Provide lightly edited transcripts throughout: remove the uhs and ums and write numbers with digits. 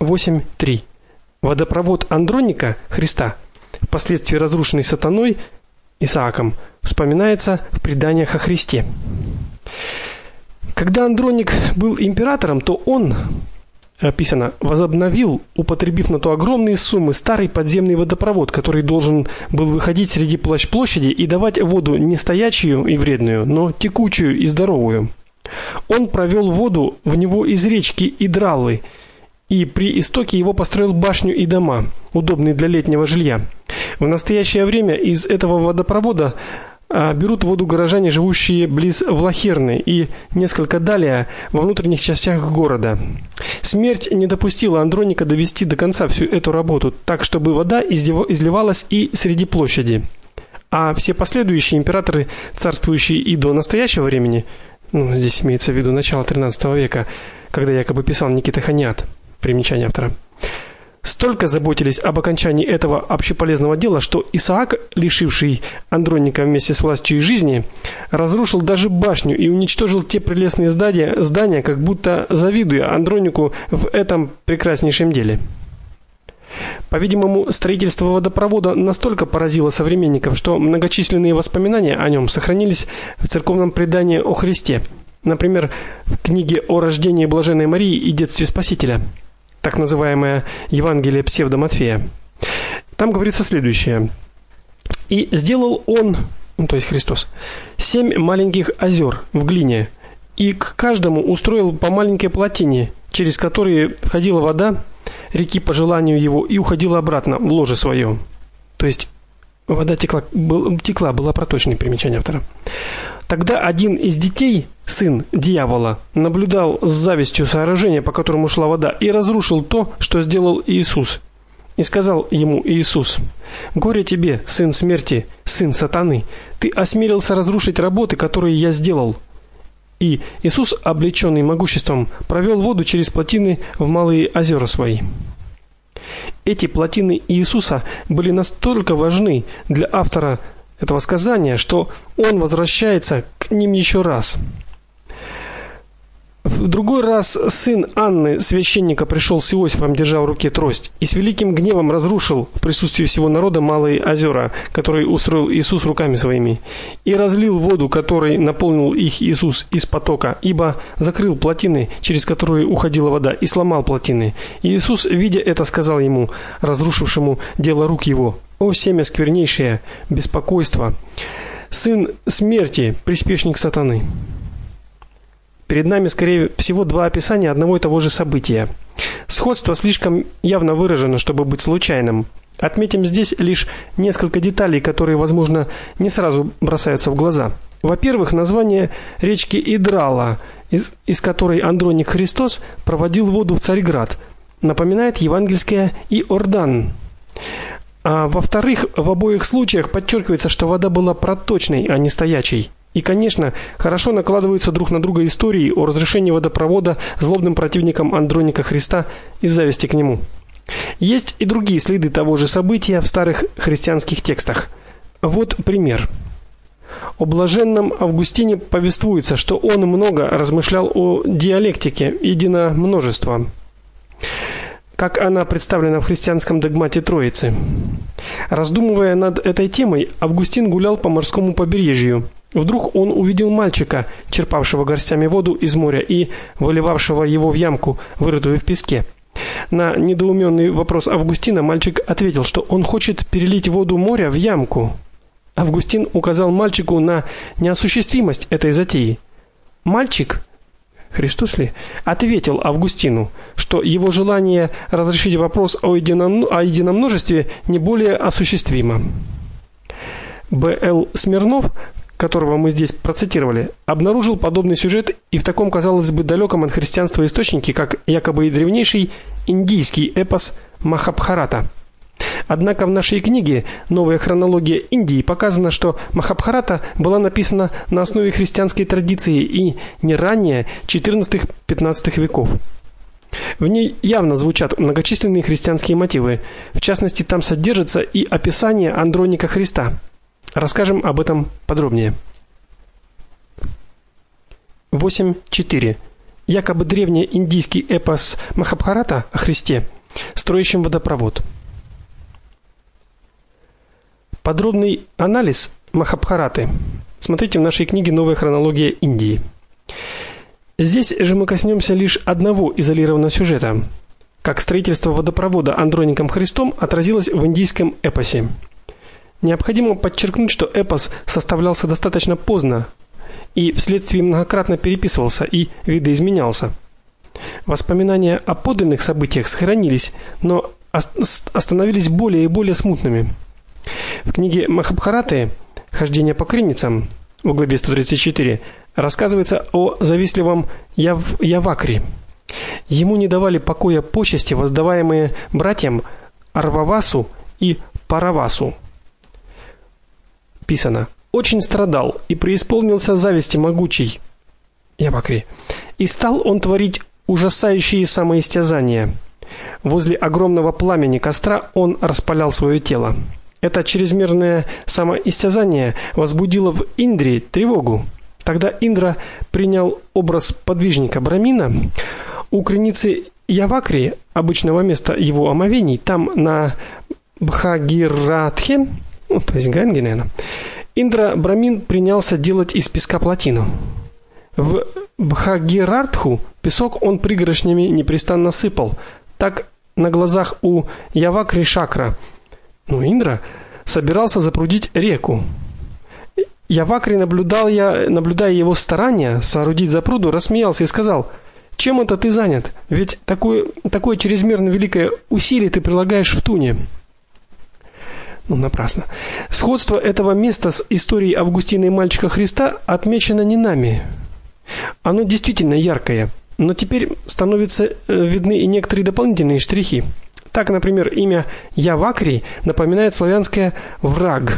8:3. Водопровод Андроника Христа, впоследствии разрушенный сатаной Исааком, вспоминается в преданиях о Христе. Когда Андроник был императором, то он, описано, возобновил, употребив на то огромные суммы, старый подземный водопровод, который должен был выходить среди площади и давать воду не стоячую и вредную, но текучую и здоровую. Он провел воду в него из речки Идралы, и при истоке его построил башню и дома, удобные для летнего жилья. В настоящее время из этого водопровода берут воду горожане, живущие близ Влахерны и несколько далее во внутренних частях города. Смерть не допустила Андроника довести до конца всю эту работу, так чтобы вода изливалась и среди площади. А все последующие императоры, царствующие и до настоящего времени, здесь имеется в виду начало XIII века, когда якобы писал Никита Ханьят, примечание автора, столько заботились об окончании этого общеполезного дела, что Исаак, лишивший Андроника вместе с властью и жизни, разрушил даже башню и уничтожил те прелестные здания, как будто завидуя Андронику в этом прекраснейшем деле. По-видимому, строительство водопровода настолько поразило современников, что многочисленные воспоминания о нем сохранились в церковном предании о Христе. Например, в книге о рождении блаженной Марии и детстве Спасителя, так называемое Евангелие псевдо-Матфея. Там говорится следующее: «И сделал он, то есть Христос, 7 маленьких озер в глине, и к каждому устроил по маленькой плотине, через которые входила вода реки по желанию его и уходила обратно в ложе свое». То есть вода текла, была проточной, примечание автора. Тогда один из детей, сын дьявола, наблюдал с завистью сооружение, по которому шла вода, и разрушил то, что сделал Иисус. И сказал ему Иисус: «Горе тебе, сын смерти, сын сатаны, ты осмелился разрушить работы, которые я сделал». И Иисус, облеченный могуществом, провел воду через плотины в малые озера свои. Эти плотины Иисуса были настолько важны для автора этого сказания, что он возвращается к ним еще раз. В другой раз сын Анны, священника, пришел с Иосифом, держа в руке трость, и с великим гневом разрушил в присутствии всего народа малые озера, которые устроил Иисус руками своими, и разлил воду, которой наполнил их Иисус из потока, ибо закрыл плотины, через которые уходила вода, и сломал плотины. И Иисус, видя это, сказал ему, разрушившему дело рук его: «О семя сквернейшее, беспокойство, сын смерти, приспешник сатаны». Перед нами, скорее всего, два описания одного и того же события. Сходство слишком явно выражено, чтобы быть случайным. Отметим здесь лишь несколько деталей, которые, возможно, не сразу бросаются в глаза. Во-первых, название речки Идрала, из которой Андроник Христос проводил воду в Царьград, напоминает евангельское Иордан. А во-вторых, в обоих случаях подчеркивается, что вода была проточной, а не стоячей. И, конечно, хорошо накладываются друг на друга истории о разрушении водопровода злобным противником Андроника Христа из зависти к нему. Есть и другие следы того же события в старых христианских текстах. Вот пример. О блаженном Августине повествуется, что он много размышлял о диалектике единомножества, как она представлена в христианском догмате Троицы. Раздумывая над этой темой, Августин гулял по морскому побережью. Вдруг он увидел мальчика, черпавшего горстями воду из моря и выливавшего его в ямку, вырытую в песке. На недоуменный вопрос Августина мальчик ответил, что он хочет перелить воду моря в ямку. Августин указал мальчику на неосуществимость этой затеи. Мальчик, Христос ли, ответил Августину, что его желание разрешить вопрос о единомножестве не более осуществимо. Б.Л. Смирнов, которого мы здесь процитировали, обнаружил подобный сюжет и в таком, казалось бы, далеком от христианства источнике, как якобы и древнейший индийский эпос Махабхарата. Однако в нашей книге «Новая хронология Индии» показано, что Махабхарата была написана на основе христианской традиции и не ранее XIV-XV веков. В ней явно звучат многочисленные христианские мотивы. В частности, там содержится и описание Андроника Христа. Расскажем об этом подробнее. 8.4. якобы древнеиндийский эпос Махабхарата о Христе, строящем водопровод. Подробный анализ Махабхараты смотрите в нашей книге Новая хронология Индии. Здесь же мы коснемся лишь одного изолированного сюжета, как строительство водопровода Андроником Христом отразилось в индийском эпосе. Необходимо подчеркнуть, что эпос составлялся достаточно поздно и вследствие многократно переписывался и видоизменялся. Воспоминания о подлинных событиях сохранились, но становились более и более смутными. В книге Махабхараты «Хождение по креницам» в главе 134 рассказывается о завистливом Явакри. Ему не давали покоя почести, воздаваемые братьям Арвавасу и Паравасу. Писано: «Очень страдал и преисполнился зависти могучей Явакри, и стал он творить ужасающие самоистязания. Возле огромного пламени костра он распалял свое тело. Это чрезмерное самоистязание возбудило в Индре тревогу. Тогда Индра принял образ подвижника Брамина. У креницы Явакри, обычного места его омовений, там на Бхагиратхе, то есть Ганге, наверное, Индра Брамин принялся делать из песка плотину. В Бхагиратху песок он пригоршнями непрестанно сыпал. Так на глазах у Явакри Шакра, Индра, собирался запрудить реку. Явакри, наблюдая его старания соорудить запруду, рассмеялся и сказал: «Чем это ты занят? Ведь такое чрезмерно великое усилие ты прилагаешь в туне». Напрасно. Сходство этого места с историей Августина и мальчика Христа отмечено не нами. Оно действительно яркое, но теперь становятся видны и некоторые дополнительные штрихи. Так, например, имя Явакри напоминает славянское враг.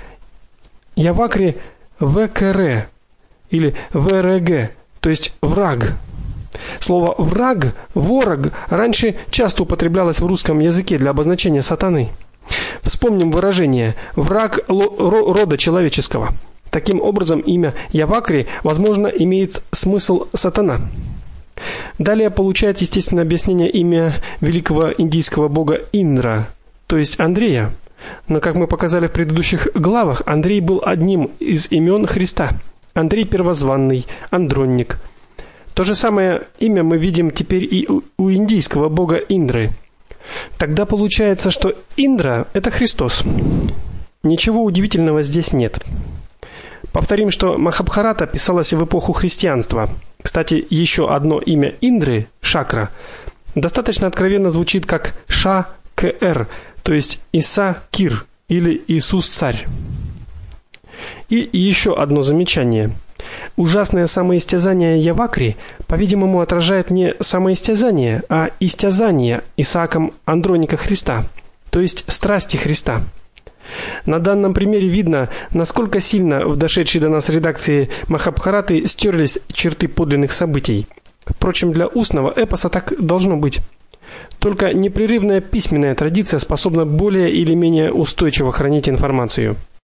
Явакри ВКР или ВРГ, то есть враг. Слово враг, ворог раньше часто употреблялось в русском языке для обозначения сатаны. Вспомним выражение враг рода человеческого. Таким образом, имя Явакри, возможно, имеет смысл сатана. Далее получает естественное объяснение имя великого индийского бога Индра, то есть Андрея. Но, как мы показали в предыдущих главах, Андрей был одним из имен Христа. Андрей первозванный, Андронник. То же самое имя мы видим теперь и у индийского бога Индры. Тогда получается, что Индра это Христос. Ничего удивительного здесь нет. Повторим, что Махабхарата писалась в эпоху христианства. Кстати, еще одно имя Индры, Шакра, достаточно откровенно звучит как Ша-Кр, то есть Иса-Кир или Иисус-Царь. И еще одно замечание. Ужасное самоистязание Явакри, по-видимому, отражает не самоистязание, а истязание Исааком Андроника Христа, то есть страсти Христа. На данном примере видно, насколько сильно в дошедшей до нас редакции Махабхараты стерлись черты подлинных событий. Впрочем, для устного эпоса так должно быть. Только непрерывная письменная традиция способна более или менее устойчиво хранить информацию.